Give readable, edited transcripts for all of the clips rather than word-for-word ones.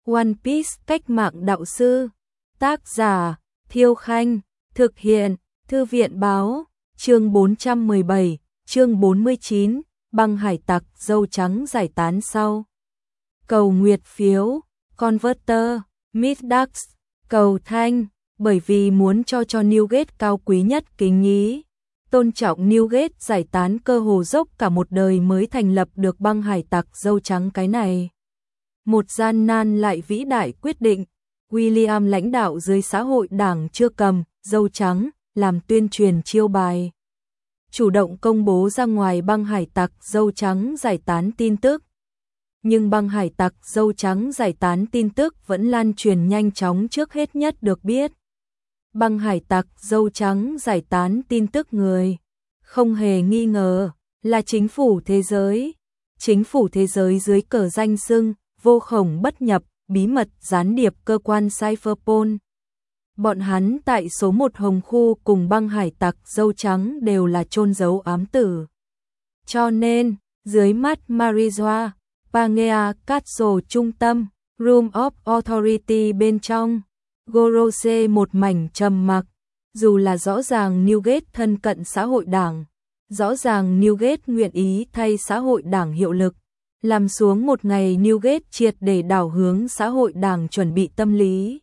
One Piece cách mạng đạo sư. Tác giả Thiêu Khanh. Thực hiện Thư viện Báo. Chương 417, chương 49, băng hải tặc dâu trắng giải tán sau. Cầu nguyệt phiếu, Converter, Midax, cầu thanh, bởi vì muốn cho Newgate cao quý nhất kính nhí. Tôn trọng Newgate giải tán cơ hồ dốc cả một đời mới thành lập được băng hải tặc dâu trắng cái này. Một gian nan lại vĩ đại quyết định, William lãnh đạo dưới xã hội đảng chưa cầm, dâu trắng, làm tuyên truyền chiêu bài. Chủ động công bố ra ngoài băng hải tặc dâu trắng giải tán tin tức. Nhưng băng hải tặc dâu trắng giải tán tin tức vẫn lan truyền nhanh chóng trước hết nhất được biết. Băng hải tặc dâu trắng giải tán tin tức người, không hề nghi ngờ, là chính phủ thế giới. Chính phủ thế giới dưới cờ danh xưng, vô khổng bất nhập, bí mật gián điệp cơ quan Cypherpol. Bọn hắn tại số 1 Hồng Khu cùng băng hải tặc dâu trắng đều là chôn giấu ám tử. Cho nên, dưới mắt Marijoa, Pangea Castle trung tâm, Room of Authority bên trong, Gorose một mảnh trầm mặc. Dù là rõ ràng Newgate thân cận xã hội đảng, rõ ràng Newgate nguyện ý thay xã hội đảng hiệu lực, làm xuống một ngày Newgate triệt để đảo hướng xã hội đảng chuẩn bị tâm lý.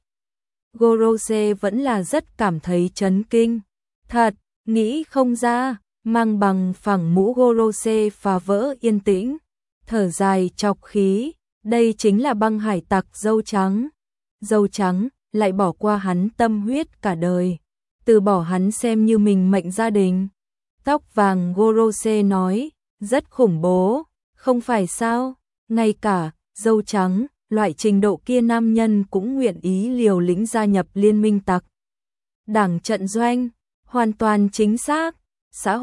Gorose vẫn là rất cảm thấy chấn kinh. Thật, nghĩ không ra, mang bằng phẳng mũ Gorose phá vỡ yên tĩnh, thở dài chọc khí, đây chính là băng hải tặc dâu trắng. Dâu trắng lại bỏ qua hắn tâm huyết cả đời, từ bỏ hắn xem như mình mệnh gia đình. Tóc vàng Gorose nói, rất khủng bố, không phải sao, ngay cả dâu trắng, loại trình độ kia nam nhân cũng nguyện ý liều lĩnh gia nhập liên minh tặc. Đảng trận doanh, hoàn toàn chính xác, xã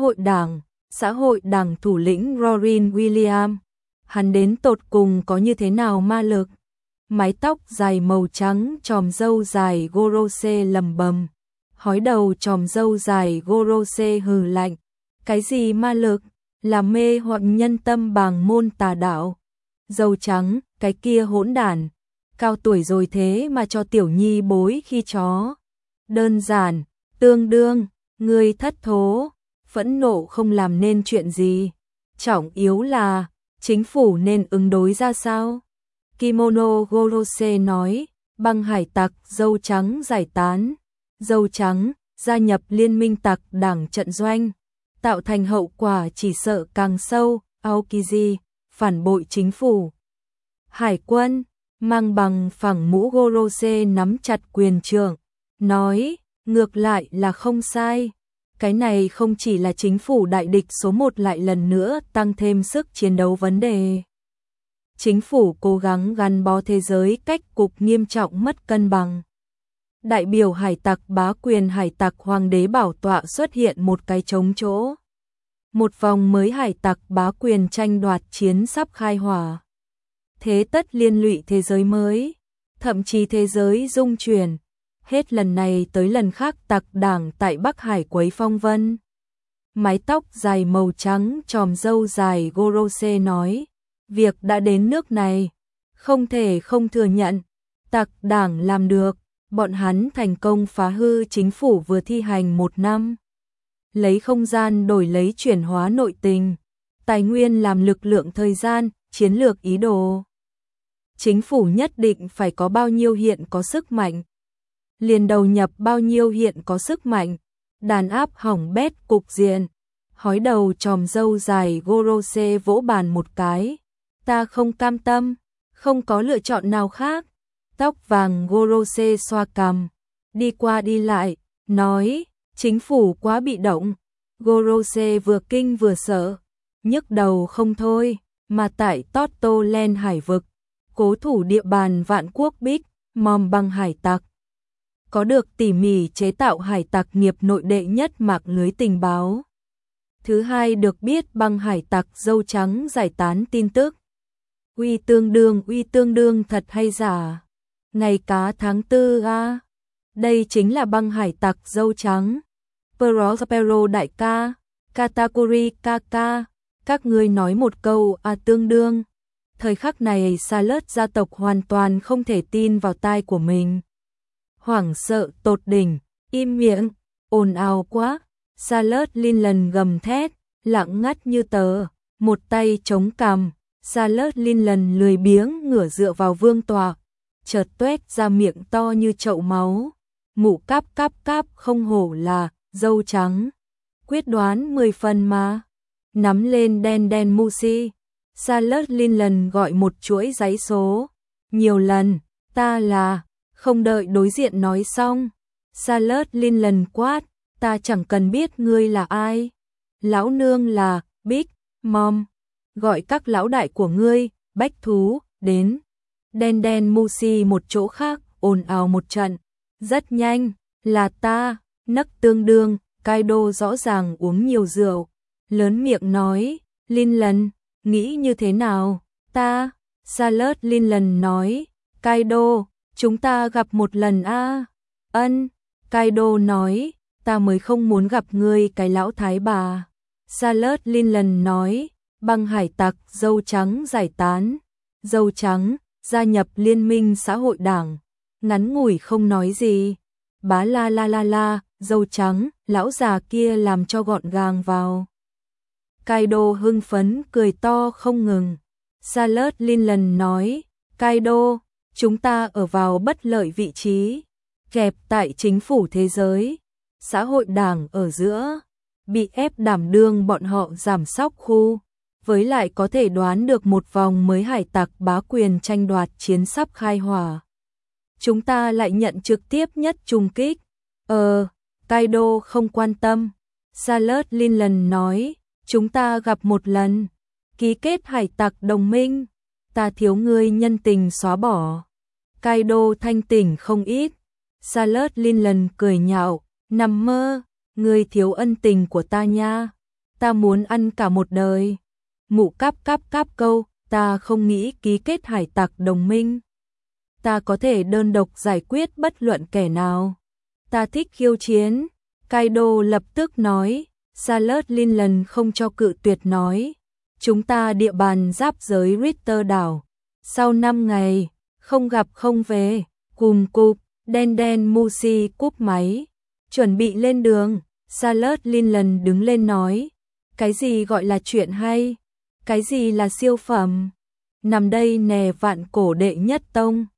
hội đảng thủ lĩnh Rorin William, hắn đến tột cùng có như thế nào ma lực. Mái tóc dài màu trắng chòm râu dài Gorose lầm bầm, hói đầu chòm râu dài Gorose hừ lạnh, cái gì ma lực, là mê hoặc nhân tâm bàng môn tà đạo. Dâu trắng, cái kia hỗn đản, cao tuổi rồi thế mà cho tiểu nhi bối khi chó. Đơn giản, tương đương, người thất thố, phẫn nộ không làm nên chuyện gì. Trọng yếu là, chính phủ nên ứng đối ra sao? Kimono Gorose nói, băng hải tặc dâu trắng giải tán, dâu trắng gia nhập liên minh tặc đảng trận doanh, tạo thành hậu quả chỉ sợ càng sâu. Aokiji phản bội chính phủ. Hải quân, mang bằng phẳng mũ Gorose nắm chặt quyền trượng, nói, ngược lại là không sai. Cái này không chỉ là chính phủ đại địch số 1 lại lần nữa tăng thêm sức chiến đấu vấn đề. Chính phủ cố gắng gắn bó thế giới cách cục nghiêm trọng mất cân bằng. Đại biểu hải tặc bá quyền hải tặc hoàng đế bảo tọa xuất hiện một cái trống chỗ. Một vòng mới hải tặc bá quyền tranh đoạt chiến sắp khai hỏa. Thế tất liên lụy thế giới mới, thậm chí thế giới dung chuyển. Hết lần này tới lần khác tặc đảng tại Bắc Hải quấy phong vân. Mái tóc dài màu trắng chòm râu dài Gorose nói, việc đã đến nước này, không thể không thừa nhận. Tặc đảng làm được, bọn hắn thành công phá hư chính phủ vừa thi hành 1 năm. Lấy không gian đổi lấy chuyển hóa nội tình, tài nguyên làm lực lượng thời gian, chiến lược ý đồ. Chính phủ nhất định phải có bao nhiêu hiện có sức mạnh, liền đầu nhập bao nhiêu hiện có sức mạnh, đàn áp hỏng bét cục diện. Hói đầu chòm râu dài Gorose vỗ bàn một cái, ta không cam tâm, không có lựa chọn nào khác. Tóc vàng Gorose xoa cằm, đi qua đi lại, nói, chính phủ quá bị động. Gorose vừa kinh vừa sợ, nhức đầu không thôi, mà tại Totto Len hải vực, cố thủ địa bàn vạn quốc Bích, mòm băng hải tặc. Có được tỉ mỉ chế tạo hải tặc nghiệp nội đệ nhất mạng lưới tình báo. Thứ hai được biết băng hải tặc dâu trắng giải tán tin tức. Uy tương đương thật hay giả? Ngày cá tháng 4 a. Đây chính là băng hải tặc dâu trắng. Prospero đại ca, Katakuri kaka, các ngươi nói một câu tương đương. Thời khắc này Charlotte gia tộc hoàn toàn không thể tin vào tai của mình. Hoảng sợ tột đỉnh, im miệng, ồn ào quá. Charlotte Linland gầm thét, lặng ngắt như tờ, một tay chống cằm. Charlotte Linland lười biếng ngửa dựa vào vương tọa, chợt tuét ra miệng to như chậu máu. Mụ cáp cáp cáp, không hổ là dâu trắng. Quyết đoán 10 phần mà. Nắm lên đen đen Musi. Charlotte Linland gọi một chuỗi giấy số. Nhiều lần, ta là, không đợi đối diện nói xong. Charlotte Linland quát, ta chẳng cần biết ngươi là ai. Lão nương là Big Mom. Gọi các lão đại của ngươi, bách thú, đến. Đen đen Musi một chỗ khác, ồn ào một trận. Rất nhanh, là ta, nấc tương đương, Kaido rõ ràng uống nhiều rượu. Lớn miệng nói, Linland, nghĩ như thế nào? Ta, Charlotte Linland nói, Kaido, chúng ta gặp một lần a. Ân, Kaido nói, ta mới không muốn gặp ngươi cái lão thái bà. Charlotte Linland nói, băng hải tặc dâu trắng giải tán. Dâu trắng, gia nhập Liên minh xã hội đảng. Ngắn ngủi không nói gì. Bá la la la la, dâu trắng, lão già kia làm cho gọn gàng vào. Kaido hưng phấn cười to không ngừng. Charlotte Linland nói, Kaido, chúng ta ở vào bất lợi vị trí. Kẹp tại chính phủ thế giới. Xã hội đảng ở giữa. Bị ép đảm đương bọn họ giảm sóc khu. Với lại có thể đoán được một vòng mới hải tặc bá quyền tranh đoạt chiến sắp khai hỏa. Chúng ta lại nhận trực tiếp nhất trùng kích. Kaido không quan tâm. Charlotte Linland nói, chúng ta gặp một lần. Ký kết hải tặc đồng minh. Ta thiếu ngươi nhân tình xóa bỏ. Kaido thanh tỉnh không ít. Charlotte Linland cười nhạo, nằm mơ, ngươi thiếu ân tình của ta nha. Ta muốn ăn cả một đời. Mụ cáp cáp cáp câu, ta không nghĩ ký kết hải tặc đồng minh. Ta có thể đơn độc giải quyết bất luận kẻ nào. Ta thích khiêu chiến. Kaido lập tức nói. Charlotte Linland không cho cự tuyệt nói. Chúng ta địa bàn giáp giới Ritter đảo. Sau 5 ngày, không gặp không về. Cùm cụp, đen đen Musi cúp máy. Chuẩn bị lên đường. Charlotte Linland đứng lên nói. Cái gì gọi là chuyện hay? Cái gì là siêu phẩm? Nằm đây nè vạn cổ đệ nhất tông.